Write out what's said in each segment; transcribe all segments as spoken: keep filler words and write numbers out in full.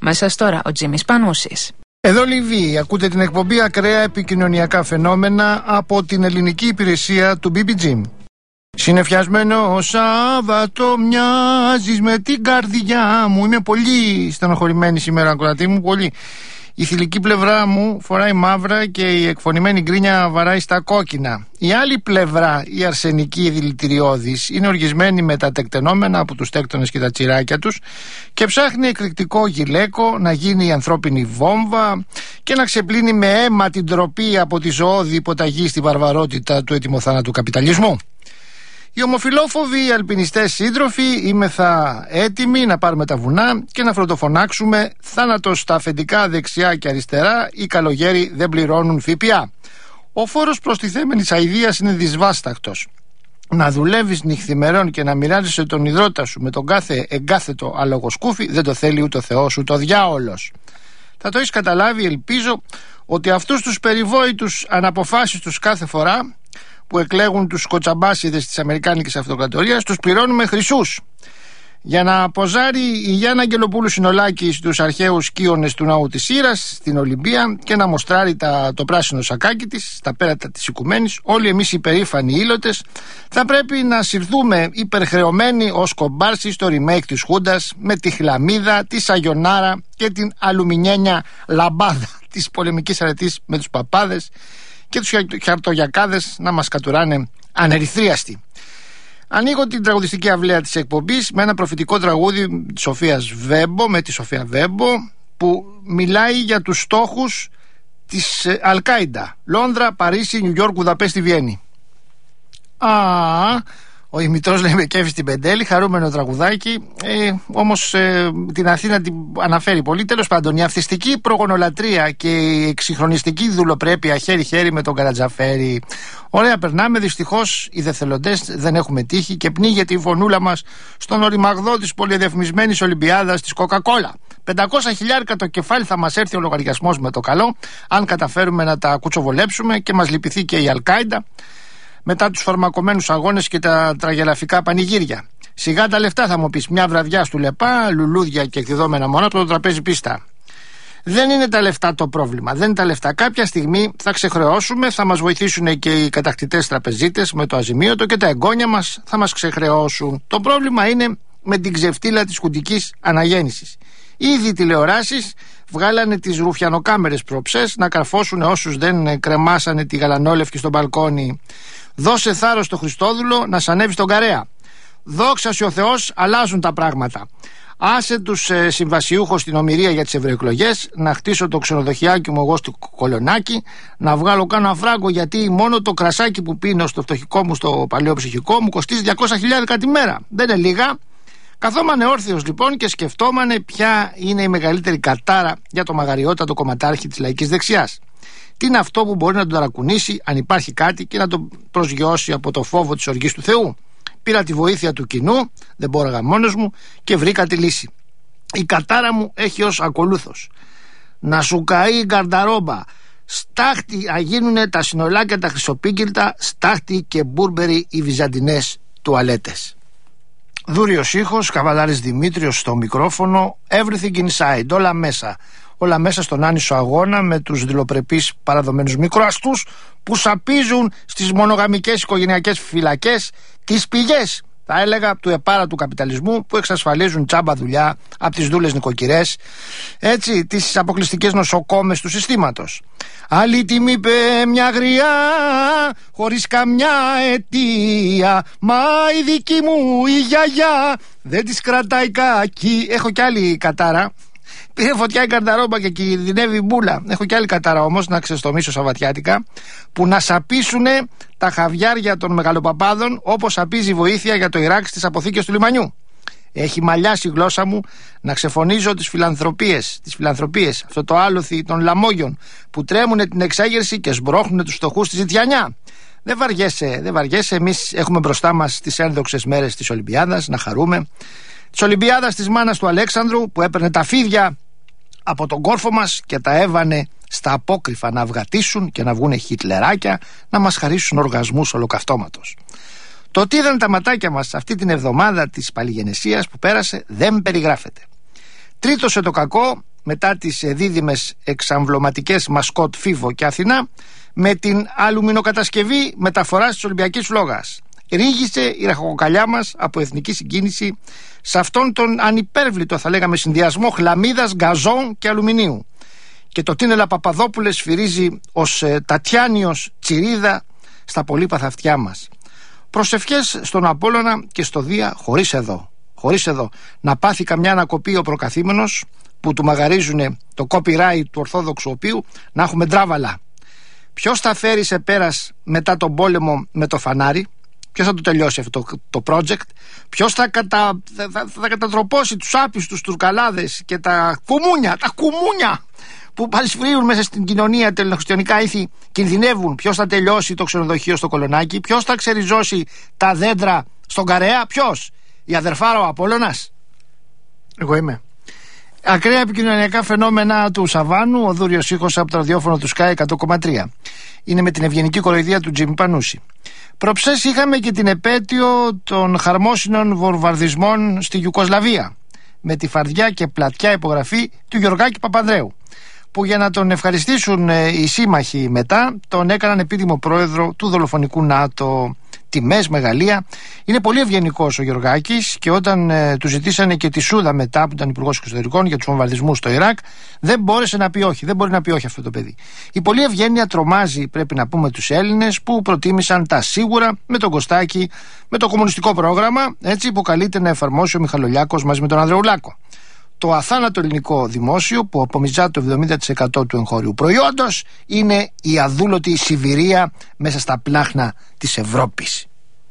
Μέσα τώρα ο Τζίμις Πανούσης. Εδώ Λιβύη, ακούτε την εκπομπή Ακραία Επικοινωνιακά Φαινόμενα από την ελληνική υπηρεσία του μπι μπι τζι. Συνεφιασμένο Σάββατο μοιάζεις με την καρδιά μου. Είμαι πολύ στενοχωρημένη σήμερα, ακροατή μου, πολύ. Η θηλυκή πλευρά μου φοράει μαύρα και η εκφωνημένη γκρίνια βαράει στα κόκκινα. Η άλλη πλευρά, η αρσενική δηλητηριώδης, είναι οργισμένη με τα τεκτενόμενα από τους τέκτονες και τα τσιράκια τους και ψάχνει εκρηκτικό γυλαίκο να γίνει η ανθρώπινη βόμβα και να ξεπλύνει με αίμα την τροπή από τη ζωώδη υποταγή στη βαρβαρότητα του έτοιμοθάνατου καπιταλισμού. Οι ομοφυλόφοβοι, οι αλπινιστές σύντροφοι, είμεθα έτοιμοι να πάρουμε τα βουνά και να φροντοφωνάξουμε θάνατος στα αφεντικά δεξιά και αριστερά, οι καλογέροι δεν πληρώνουν ΦΠΑ. Ο φόρος προστιθέμενης αηδίας είναι δυσβάσταχτος. Να δουλεύεις νυχθημερών και να μοιράζεσαι τον υδρότα σου με τον κάθε εγκάθετο αλογοσκούφι δεν το θέλει ούτε ο Θεός ούτε ο διάολος. Θα το έχεις καταλάβει, ελπίζω, ότι αυτούς τους περιβόητους αναποφάσιστους κάθε φορά που εκλέγουν τους κοτσαμπάσιδες της Αμερικάνικης Αυτοκρατορίας τους πληρώνουμε χρυσούς. Για να ποζάρει η Γιάννα Αγγελοπούλου Συνολάκη στους αρχαίους κύονες του ναού της Ήρας στην Ολυμπία και να μοστράρει τα, το πράσινο σακάκι της στα πέρατα της Οικουμένης, όλοι εμείς οι περήφανοι ήλωτες θα πρέπει να συρθούμε υπερχρεωμένοι ως κομπάρσι στο remake της Χούντας με τη χλαμίδα, τη σαγιονάρα και την αλουμινιένια λαμπάδα της πολεμικής αρετής με τους παπάδες και τους χαρτογιακάδες να μας κατουράνε ανερυθρίαστοι. Ανοίγω την τραγουδιστική αυλαία της εκπομπής με ένα προφητικό τραγούδι της Σοφίας Βέμπο, με τη Σοφία Βέμπο, που μιλάει για τους στόχους της Αλ-Κάιντα. Λόνδρα, Παρίσι, Νιου Γιόρκ, Βουδαπέστη, Βιέννη. Α, ο Ημιτρός λέει με κέφι στην Πεντέλη, χαρούμενο τραγουδάκι, ε, όμως ε, την Αθήνα την αναφέρει πολύ. Τέλος πάντων, η αυθιστική προγονολατρία και η εξυγχρονιστική δουλοπρέπεια χέρι-χέρι με τον Καρατζαφέρη. Ωραία, περνάμε. Δυστυχώς οι δεθελοντές δεν έχουμε τύχει και πνίγεται η φωνούλα μας στον οριμαγδό της πολυδιαφημισμένης Ολυμπιάδας της Coca-Cola. πεντακόσια χιλιάρικα το κεφάλι θα μας έρθει ο λογαριασμός με το καλό, αν καταφέρουμε να τα κουτσοβολέψουμε και μας λυπηθεί και η Αλ-Κάιντα μετά τους φαρμακομένους αγώνες και τα τραγελαφικά πανηγύρια. Σιγά τα λεφτά, θα μου πεις, μια βραδιά στο Λεπά, λουλούδια και εκδιδόμενα μόνο από το τραπέζι πίστα. Δεν είναι τα λεφτά το πρόβλημα, δεν είναι τα λεφτά. Κάποια στιγμή θα ξεχρεώσουμε, θα μας βοηθήσουν και οι κατακτητές τραπεζίτες με το αζημίωτο και τα εγγόνια μας θα μας ξεχρεώσουν. Το πρόβλημα είναι με την ξεφτύλα της χουντικής αναγέννησης. Ήδη οι τηλεοράσεις βγάλανε τις ρουφιανοκάμερες προψές να καρφώσουν όσους δεν κρεμάσανε τη γαλανόλευκη στο μπαλκόνι. Δώσε θάρρος στο Χριστόδουλο να σ' ανέβει στον Καρέα. Δόξα σε ο Θεός, αλλάζουν τα πράγματα. Άσε τους ε, συμβασιούχους στην ομηρία για τις ευρωεκλογές, να χτίσω το ξενοδοχιάκι μου εγώ στο Κολονάκι, να βγάλω κάνα φράγκο, γιατί μόνο το κρασάκι που πίνω στο φτωχικό μου, στο παλαιό ψυχικό μου, κοστίζει διακόσια χιλιάρικα τη μέρα. Δεν είναι λίγα. Καθόμανε όρθιος λοιπόν και σκεφτόμανε ποια είναι η μεγαλύτερη κατάρα για το μαγαριότατο κομματάρχη της λαϊκής δεξιάς. Τι είναι αυτό που μπορεί να τον ταρακουνήσει, αν υπάρχει κάτι, και να τον προσγειώσει από το φόβο της οργής του Θεού. Πήρα τη βοήθεια του κοινού, δεν μπόραγα μόνος μου και βρήκα τη λύση. Η κατάρα μου έχει ως ακολούθος: να σου καεί η γκαρνταρόμπα, στάχτη να γίνουνε τα συνολάκια τα χρυσοπίκυλτα, στάχτη και μπούρμπερι οι βυζαντινές τουαλέτες. Δούριος ήχος, Καβαλάρης Δημήτριος στο μικρόφωνο, everything inside, όλα μέσα. Όλα μέσα στον άνισο αγώνα με τους δηλοπρεπείς παραδομένους μικροαστούς που σαπίζουν στις μονογαμικές οικογενειακές φυλακές τις πηγές, θα έλεγα, του επάρα του καπιταλισμού, που εξασφαλίζουν τσάμπα δουλειά από τις δούλες νοικοκυρές, έτσι, τις αποκλειστικές νοσοκόμες του συστήματος. Άλλη τιμή είπε μια γριά χωρίς καμιά αιτία, μα η δική μου η γιαγιά δεν της κρατάει κακή. Έχω κι άλλη κατάρα. Πήρε φωτιά η καρνταρόμπα και κινδυνεύει η μπούλα. Έχω κι άλλη κατάρα όμως να ξεστομίσω σαββατιάτικα, που να σαπίσουνε τα χαβιάρια των μεγαλοπαπάδων όπως σαπίζει η βοήθεια για το Ιράκ στις αποθήκες του λιμανιού. Έχει μαλλιάσει η γλώσσα μου να ξεφωνίζω τις φιλανθρωπίες, τις φιλανθρωπίες, αυτό το άλοθη των λαμόγιων που τρέμουνε την εξέγερση και σμπρώχνουνε τους φτωχούς στη ζητιανιά. Δεν βαριέσαι, δεν βαριέσαι. Εμείς έχουμε μπροστά μας τις ένδοξες μέρες της Ολυμπιάδας, να χαρούμε. Της Ολυμπιάδας της μάνας του Αλέξανδρου, που έπαιρνε τα φίδια από τον κόρφο μας και τα έβανε στα απόκρυφα να αυγατήσουν και να βγούνε χιτλεράκια να μας χαρίσουν οργασμούς ολοκαυτώματος. Το τι είδαν τα ματάκια μας αυτή την εβδομάδα της παλιγενεσίας που πέρασε δεν περιγράφεται. Τρίτωσε το κακό μετά τις δίδυμες εξαμβλωματικές μασκότ Φίβο και Αθηνά με την αλουμινοκατασκευή μεταφοράς της Ολυμπιακής Φλόγας. Ρίγησε η ραχοκοκαλιά μας από εθνική συγκίνηση σε αυτόν τον ανυπέρβλητο, θα λέγαμε, συνδυασμό χλαμίδας, γκαζόν και αλουμινίου. Και το Τίνελα Παπαδόπουλες σφυρίζει ως ε, τατιάνιος τσιρίδα στα πολύπαθα αυτιά μας. Προσευχές στον Απόλλωνα και στο Δία χωρίς εδώ. Χωρίς εδώ. Να πάθει καμιά ανακοπή ο προκαθήμενος που του μαγαρίζουν το copyright του Ορθόδοξου οποίου, να έχουμε ντράβαλα. Ποιος θα φέρει σε πέρας μετά τον πόλεμο με το φανάρι? Ποιος θα το τελειώσει αυτό το, το project? Ποιος θα, κατα, θα, θα, θα κατατροπώσει τους άπιστους τουρκαλάδες και τα κουμούνια, τα κουμούνια που παλισφρίουν μέσα στην κοινωνία, τελεχριστιανικά ήθη κινδυνεύουν? Ποιος θα τελειώσει το ξενοδοχείο στο Κολονάκι? Ποιος θα ξεριζώσει τα δέντρα στον Καρέα? Ποιος? Η αδερφάρα ο Απόλλωνας? Εγώ είμαι. Ακραία επικοινωνιακά φαινόμενα του Σαββάνου, ο δούριος ήχος από το ραδιόφωνο του Sky εκατό κόμμα τρία. Είναι με την ευγενική κοροϊδία του Τζίμι Πανούση. Προψές είχαμε και την επέτειο των χαρμόσυνων βομβαρδισμών στη Ιουκοσλαβία, με τη φαρδιά και πλατιά υπογραφή του Γεωργάκη Παπανδρέου, που για να τον ευχαριστήσουν οι σύμμαχοι μετά τον έκαναν επίτιμο πρόεδρο του δολοφονικού ΝΑΤΟ. Τιμές, μεγαλεία. Είναι πολύ ευγενικός ο Γεωργάκης και όταν ε, του ζητήσανε και τη Σούδα μετά που ήταν υπουργός εξωτερικών για τους βομβαρδισμούς στο Ιράκ, δεν μπόρεσε να πει όχι. Δεν μπορεί να πει όχι αυτό το παιδί. Η πολλή ευγένεια τρομάζει, πρέπει να πούμε, τους Έλληνες που προτίμησαν τα σίγουρα με τον Κωστάκη, με το κομμουνιστικό πρόγραμμα, έτσι που καλείται να εφαρμόσει ο Μιχαλολιάκος μαζί με τον Ανδρεουλάκο. Το αθάνατο ελληνικό δημόσιο που απομυζά το εβδομήντα τοις εκατό του εγχώριου προϊόντος είναι η αδούλωτη Σιβηρία μέσα στα πλάχνα της Ευρώπης.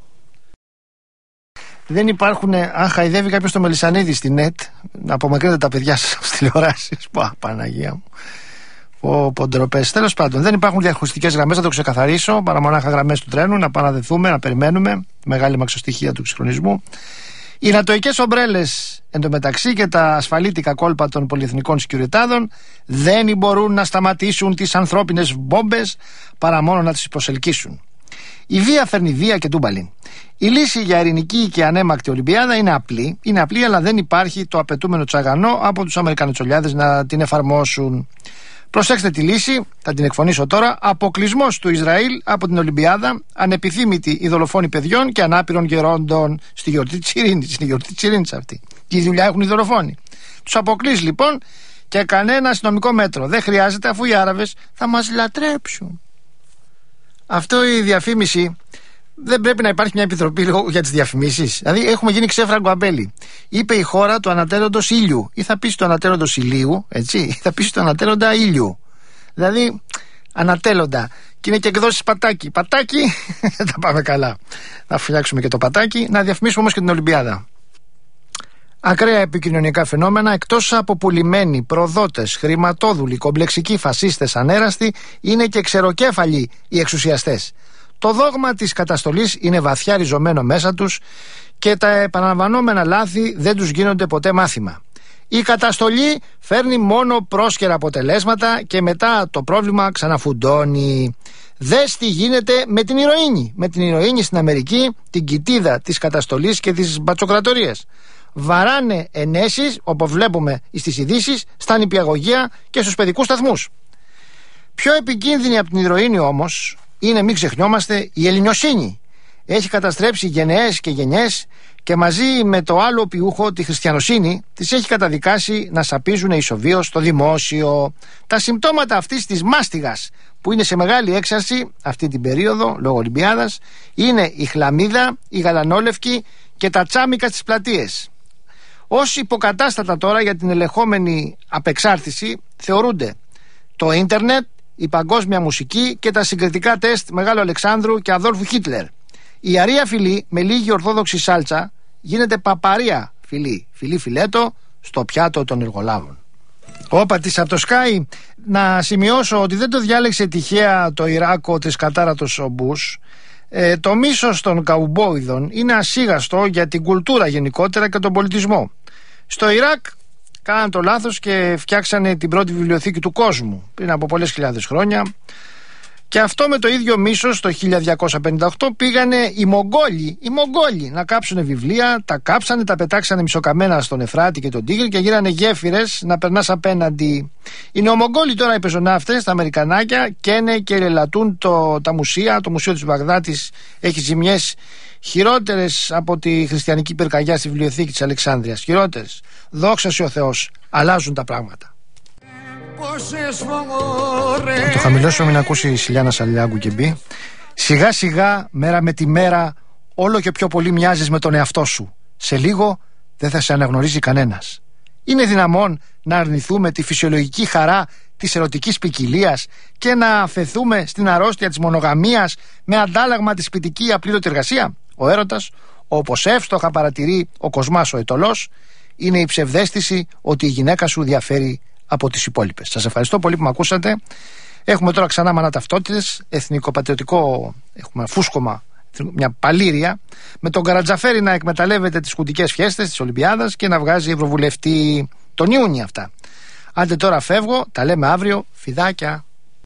Δεν υπάρχουν, αν χαϊδεύει κάποιος το Μελισσανίδη στη ΝΕΤ, να απομακρύνετε τα παιδιά σας στις τηλεοράσεις. Πα, Παναγία μου. Πω, πω, ντροπές. Τέλος πάντων, δεν υπάρχουν διαχωριστικές γραμμές, να το ξεκαθαρίσω, παρά μονάχα γραμμές του τρένου, να πάμε να δεθούμε, να περιμένουμε. Μεγάλη μαξοστοιχεία του εξυγχρονισμού. Οι νατοικές ομπρέλες εντωμεταξύ και τα ασφαλίτικα κόλπα των πολυεθνικών σκιουριτάδων δεν μπορούν να σταματήσουν τις ανθρώπινες μπόμπες παρά μόνο να τις προσελκύσουν. Η βία φέρνει βία και τούμπαλιν. Η λύση για ειρηνική και ανέμακτη Ολυμπιάδα είναι απλή, είναι απλή αλλά δεν υπάρχει το απαιτούμενο τσαγανό από τους Αμερικανοτσολιάδες να την εφαρμόσουν. Προσέξτε τη λύση, θα την εκφωνήσω τώρα. Αποκλεισμός του Ισραήλ από την Ολυμπιάδα, ανεπιθύμητη η δολοφόνη παιδιών και ανάπηρων γερόντων στη γιορτή της ειρήνης. Στη γιορτή της ειρήνης αυτή. Και η δουλειά έχουν οι δολοφόνοι. Τους αποκλείσει λοιπόν και κανένα αστυνομικό μέτρο. Δεν χρειάζεται, αφού οι Άραβες θα μας λατρέψουν. Αυτό η διαφήμιση. Δεν πρέπει να υπάρχει μια επιτροπή για τις διαφημίσεις? Δηλαδή έχουμε γίνει ξέφραγκο αμπέλι. Είπε η χώρα του ανατέλλοντος ήλιου, ή θα πεις του ανατέλλοντος ηλίου, έτσι, ή θα πεις του ανατέλλοντα ήλιου. Δηλαδή ανατέλλοντα. Και είναι και εκδόσεις πατάκι. Πατάκι, δεν τα πάμε καλά. Να φτιάξουμε και το πατάκι, να διαφημίσουμε όμως και την Ολυμπιάδα. Ακραία επικοινωνιακά φαινόμενα, εκτός από πουλημένοι, προδότες, χρηματόδουλοι, κομπλεξικοί, φασίστες, ανέραστοι, είναι και ξεροκέφαλοι οι εξουσιαστές. Το δόγμα της καταστολής είναι βαθιά ριζωμένο μέσα τους και τα επαναλαμβανόμενα λάθη δεν τους γίνονται ποτέ μάθημα. Η καταστολή φέρνει μόνο πρόσκαιρα αποτελέσματα και μετά το πρόβλημα ξαναφουντώνει. Δες τι γίνεται με την ηρωίνη. Με την ηρωίνη στην Αμερική, την κοιτίδα της καταστολής και της μπατσοκρατορίας. Βαράνε ενέσεις, όπως βλέπουμε στις ειδήσεις, στα νηπιαγωγεία και στους παιδικούς σταθμούς. Πιο επικίνδυνη από την ηρωίνη όμως είναι, μην ξεχνιόμαστε, η ελληνιοσύνη. Έχει καταστρέψει γενναίες και γενιές και μαζί με το άλλο πιούχο, τη χριστιανοσύνη, τις έχει καταδικάσει να σαπίζουν ισοβίως στο δημόσιο. Τα συμπτώματα αυτής της μάστιγας που είναι σε μεγάλη έξαρση αυτή την περίοδο λόγω Ολυμπιάδας είναι η χλαμίδα, η γαλανόλευκη και τα τσάμικα στις πλατείες. Ως υποκατάστατα τώρα για την ελεγχόμενη απεξάρτηση θεωρούνται το ίντερνετ, η παγκόσμια μουσική και τα συγκριτικά τεστ Μεγάλου Αλεξάνδρου και Αδόλφου Χίτλερ. Η αρία φυλή με λίγη ορθόδοξη σάλτσα γίνεται παπαρία φυλή, φυλή φιλέτο στο πιάτο των εργολάβων. Όπα της από το Sky, να σημειώσω ότι δεν το διάλεξε τυχαία το Ιράκο της κατάρατος ο Μπούς. Ε, το μίσος των καουμπόιδων είναι ασίγαστο για την κουλτούρα γενικότερα και τον πολιτισμό. Στο Ιράκ κάναν το λάθος και φτιάξανε την πρώτη βιβλιοθήκη του κόσμου πριν από πολλές χιλιάδες χρόνια. Και αυτό με το ίδιο μίσος το χίλια διακόσια πενήντα οκτώ πήγανε οι Μογγόλοι, οι Μογγόλοι να κάψουν βιβλία, τα κάψανε, τα πετάξανε μισοκαμμένα στον Εφράτη και τον Τίγρη και γίνανε γέφυρες να περνάς απέναντι. Οι νεομογγόλοι τώρα οι πεζοναύτες, τα Αμερικανάκια, καίνε και ελαττούν το, τα μουσεία. Το μουσείο της Βαγδάτης έχει ζημιές χειρότερες από τη χριστιανική πυρκαγιά στη βιβλιοθήκη της Αλεξάνδρειας. Χειρότερες. Δόξα σε ο Θεός. Αλλάζουν τα πράγματα. Να το χαμηλώσω, μην ακούσει η Σιλιάνα Σαλιάγκου και μπει. Σιγά σιγά, μέρα με τη μέρα, όλο και πιο πολύ μοιάζεις με τον εαυτό σου. Σε λίγο δεν θα σε αναγνωρίζει κανένας. Είναι δυναμόν να αρνηθούμε τη φυσιολογική χαρά της ερωτικής ποικιλίας και να αφαιθούμε στην αρρώστια της μονογαμίας με αντάλλαγμα τη σπιτική απλήρωτη εργασία? Ο έρωτας, όπως εύστοχα παρατηρεί ο Κοσμάς ο Αιτωλός, είναι η ψευδαίσθηση ότι η γυναίκα σου διαφέρει από τις υπόλοιπες. Σας ευχαριστώ πολύ που με ακούσατε. Έχουμε τώρα ξανά μανά ταυτότητες, εθνικοπατριωτικό, έχουμε φούσκωμα, μια παλήρια, με τον Καρατζαφέρη να εκμεταλλεύεται τις χουντικές φιέστες της Ολυμπιάδας και να βγάζει ευρωβουλευτή τον Ιούνιο αυτά. Άντε τώρα φεύγω, τα λέμε αύριο, φιδάκια.